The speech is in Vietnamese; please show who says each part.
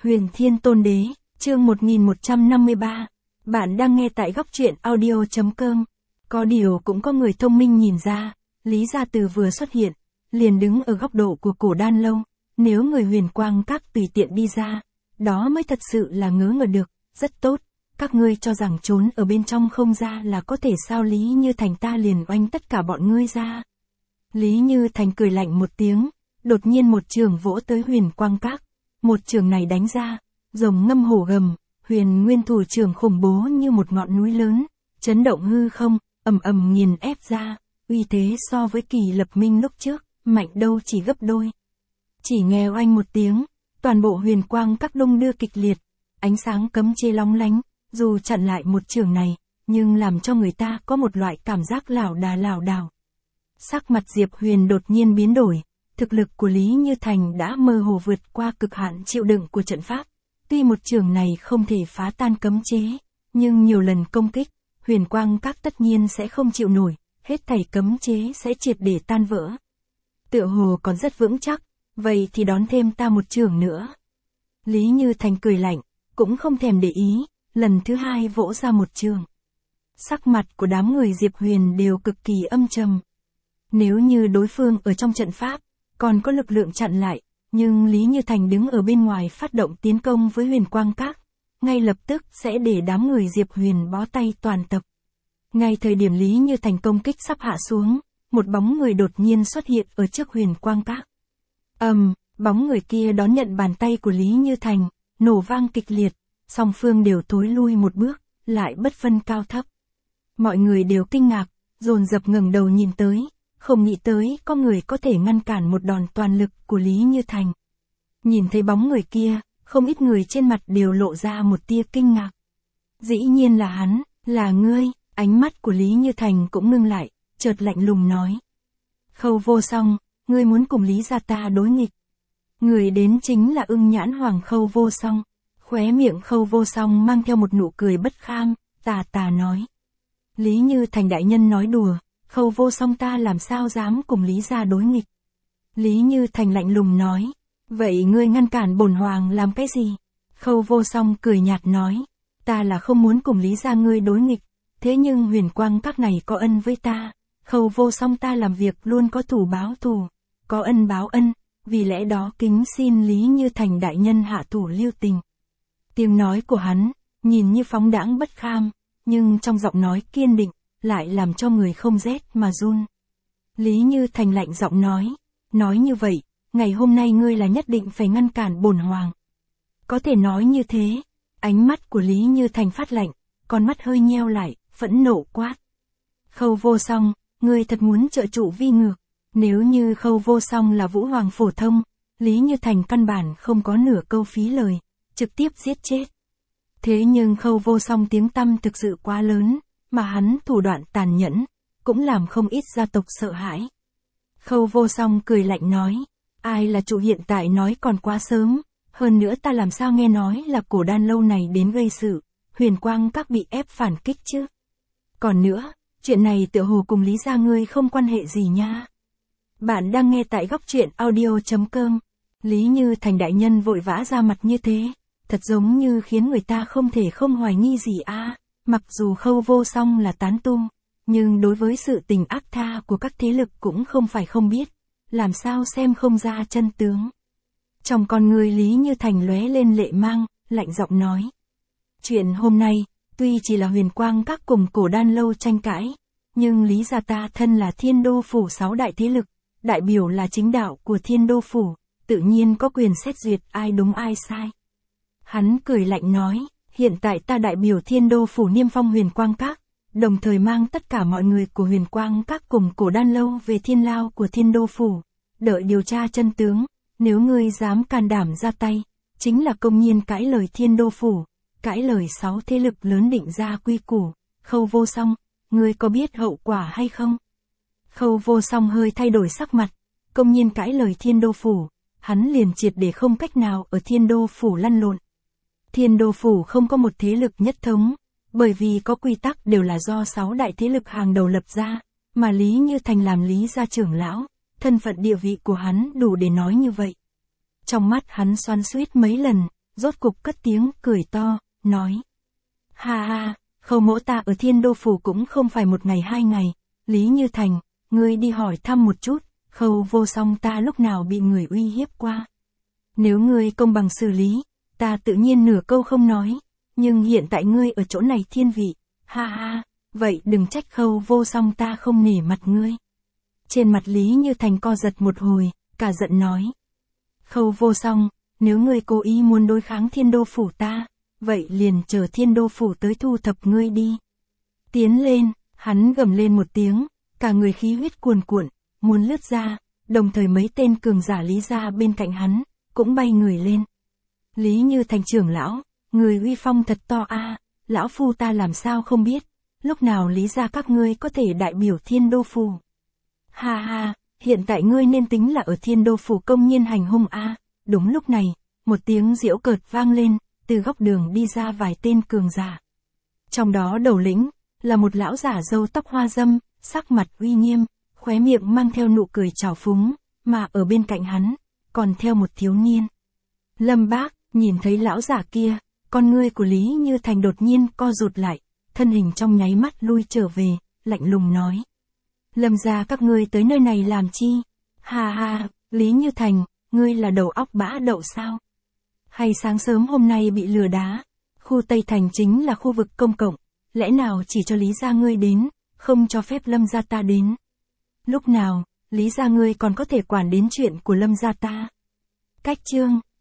Speaker 1: Huyền Thiên Tôn Đế, chương 1153. Bạn đang nghe tại góc truyện audio.com. Có điều cũng có người thông minh nhìn ra, Lý Gia Từ vừa xuất hiện, liền đứng ở góc độ của cổ đan lâu. Nếu người Huyền Quang Các tùy tiện đi ra, đó mới thật sự là ngớ ngẩn được, rất tốt. Các ngươi cho rằng trốn ở bên trong không ra là có thể sao? Lý Như Thành ta liền oanh tất cả bọn ngươi ra. Lý Như Thành cười lạnh một tiếng, đột nhiên một chưởng vỗ tới Huyền Quang Các. Một chưởng này đánh ra, rồng ngâm hổ gầm, huyền nguyên thủ chưởng khủng bố như một ngọn núi lớn, chấn động hư không, ầm ầm nghiền ép ra, uy thế so với Kỳ Lập Minh lúc trước, mạnh đâu chỉ gấp đôi. Chỉ nghe oanh một tiếng, toàn bộ Huyền Quang Các đung đưa kịch liệt, ánh sáng cấm chế lóng lánh, dù chặn lại một chưởng này, nhưng làm cho người ta có một loại cảm giác lảo đảo. Sắc mặt Diệp Huyền đột nhiên biến đổi. Thực lực của Lý Như Thành đã mơ hồ vượt qua cực hạn chịu đựng của trận pháp. Tuy một chưởng này không thể phá tan cấm chế, nhưng nhiều lần công kích, Huyền Quang Các tất nhiên sẽ không chịu nổi, hết thảy cấm chế sẽ triệt để tan vỡ. Tựa hồ còn rất vững chắc, vậy thì đón thêm ta một chưởng nữa. Lý Như Thành cười lạnh, cũng không thèm để ý, lần thứ hai vỗ ra một chưởng. Sắc mặt của đám người Diệp Huyền đều cực kỳ âm trầm. Nếu như đối phương ở trong trận pháp, còn có lực lượng chặn lại, nhưng Lý Như Thành đứng ở bên ngoài phát động tiến công với Huyền Quang Các, ngay lập tức sẽ để đám người Diệp Huyền bó tay toàn tập. Ngay thời điểm Lý Như Thành công kích sắp hạ xuống, một bóng người đột nhiên xuất hiện ở trước Huyền Quang Các. Bóng người kia đón nhận bàn tay của Lý Như Thành, nổ vang kịch liệt, song phương đều thối lui một bước, lại bất phân cao thấp. Mọi người đều kinh ngạc, dồn dập ngẩng đầu nhìn tới. Không nghĩ tới có người có thể ngăn cản một đòn toàn lực của Lý Như Thành. Nhìn thấy bóng người kia, không ít người trên mặt đều lộ ra một tia kinh ngạc. Dĩ nhiên là hắn, là ngươi. Ánh mắt của Lý Như Thành cũng ngưng lại, chợt lạnh lùng nói. Khâu Vô Song, ngươi muốn cùng Lý gia ta đối nghịch. Người đến chính là Ưng Nhãn Hoàng Khâu Vô Song. Khóe miệng Khâu Vô Song mang theo một nụ cười bất kham, tà nói. Lý Như Thành đại nhân nói đùa. Khâu Vô Song ta làm sao dám cùng Lý gia đối nghịch. Lý Như Thành lạnh lùng nói. Vậy ngươi ngăn cản bổn hoàng làm cái gì? Khâu Vô Song cười nhạt nói. Ta là không muốn cùng Lý gia ngươi đối nghịch. Thế nhưng Huyền Quang Các này có ân với ta. Khâu Vô Song ta làm việc luôn có thù báo thù. Có ân báo ân. Vì lẽ đó kính xin Lý Như Thành đại nhân hạ thủ lưu tình. Tiếng nói của hắn, nhìn như phóng đãng bất kham, nhưng trong giọng nói kiên định, lại làm cho người không rét mà run. Lý Như Thành lạnh giọng nói như vậy, ngày hôm nay ngươi là nhất định phải ngăn cản bổn hoàng. Có thể nói như thế, ánh mắt của Lý Như Thành phát lạnh, con mắt hơi nheo lại, phẫn nộ quát. Khâu Vô Song, ngươi thật muốn trợ trụ vi ngược. Nếu như Khâu Vô Song là vũ hoàng phổ thông, Lý Như Thành căn bản không có nửa câu phí lời, trực tiếp giết chết. Thế nhưng Khâu Vô Song tiếng tăm thực sự quá lớn, mà hắn thủ đoạn tàn nhẫn, cũng làm không ít gia tộc sợ hãi. Khâu Vô Song cười lạnh nói, ai là chủ hiện tại nói còn quá sớm, hơn nữa ta làm sao nghe nói là cổ đan lâu này đến gây sự, Huyền Quang Các bị ép phản kích chứ. Còn nữa, chuyện này tựa hồ cùng Lý gia ngươi không quan hệ gì nha. Bạn đang nghe tại góc truyện audio.com. Lý Như Thành đại nhân vội vã ra mặt như thế, thật giống như khiến người ta không thể không hoài nghi gì a. Mặc dù Khâu Vô Song là tán tu, nhưng đối với sự tình ác tha của các thế lực cũng không phải không biết, làm sao xem không ra chân tướng. Trong con người Lý Như Thành lóe lên lệ mang, lạnh giọng nói. Chuyện hôm nay, tuy chỉ là Huyền Quang Các cùng cổ đan lâu tranh cãi, nhưng Lý gia ta thân là Thiên Đô Phủ 6 đại thế lực, đại biểu là chính đạo của Thiên Đô Phủ, tự nhiên có quyền xét duyệt ai đúng ai sai. Hắn cười lạnh nói. Hiện tại ta đại biểu Thiên Đô Phủ niêm phong Huyền Quang Các, đồng thời mang tất cả mọi người của Huyền Quang Các cùng cổ đan lâu về thiên lao của Thiên Đô Phủ, đợi điều tra chân tướng, nếu ngươi dám can đảm ra tay, chính là công nhiên cãi lời Thiên Đô Phủ, cãi lời 6 thế lực lớn định ra quy củ. Khâu Vô Song, ngươi có biết hậu quả hay không? Khâu Vô Song hơi thay đổi sắc mặt, công nhiên cãi lời Thiên Đô Phủ, hắn liền triệt để không cách nào ở Thiên Đô Phủ lăn lộn. Thiên Đô Phủ không có một thế lực nhất thống, bởi vì có quy tắc đều là do 6 đại thế lực hàng đầu lập ra, mà Lý Như Thành làm Lý gia trưởng lão, thân phận địa vị của hắn đủ để nói như vậy. Trong mắt hắn xoắn xuýt mấy lần, rốt cục cất tiếng cười to, nói. Ha ha, Khâu mỗ ta ở Thiên Đô Phủ cũng không phải một ngày hai ngày, Lý Như Thành, ngươi đi hỏi thăm một chút, Khâu Vô Song ta lúc nào bị người uy hiếp qua. Nếu ngươi công bằng xử lý, ta tự nhiên nửa câu không nói, nhưng hiện tại ngươi ở chỗ này thiên vị, ha ha, vậy đừng trách Khâu Vô Song ta không nể mặt ngươi. Trên mặt Lý Như Thành co giật một hồi, cả giận nói. Khâu Vô Song, nếu ngươi cố ý muốn đối kháng Thiên Đô Phủ ta, vậy liền chờ Thiên Đô Phủ tới thu thập ngươi đi. Tiến lên, hắn gầm lên một tiếng, cả người khí huyết cuồn cuộn, muốn lướt ra, đồng thời mấy tên cường giả Lý gia bên cạnh hắn, cũng bay người lên. Lý Như Thành trưởng lão, người uy phong thật to a, lão phu ta làm sao không biết, lúc nào Lý gia các ngươi có thể đại biểu Thiên Đô Phủ. Ha ha, hiện tại ngươi nên tính là ở Thiên Đô Phủ công nhiên hành hung a. Đúng lúc này, một tiếng giễu cợt vang lên, từ góc đường đi ra vài tên cường giả. Trong đó đầu lĩnh, là một lão giả râu tóc hoa râm, sắc mặt uy nghiêm, khóe miệng mang theo nụ cười trào phúng, mà ở bên cạnh hắn, còn theo một thiếu niên. Lâm Bác, nhìn thấy lão giả kia, con ngươi của Lý Như Thành đột nhiên co rụt lại, thân hình trong nháy mắt lui trở về, lạnh lùng nói. Lâm gia các ngươi tới nơi này làm chi? Ha ha, Lý Như Thành, ngươi là đầu óc bã đậu sao? Hay sáng sớm hôm nay bị lừa đá? Khu Tây Thành chính là khu vực công cộng, lẽ nào chỉ cho Lý gia ngươi đến, không cho phép Lâm gia ta đến? Lúc nào, Lý gia ngươi còn có thể quản đến chuyện của Lâm gia ta? Cách chương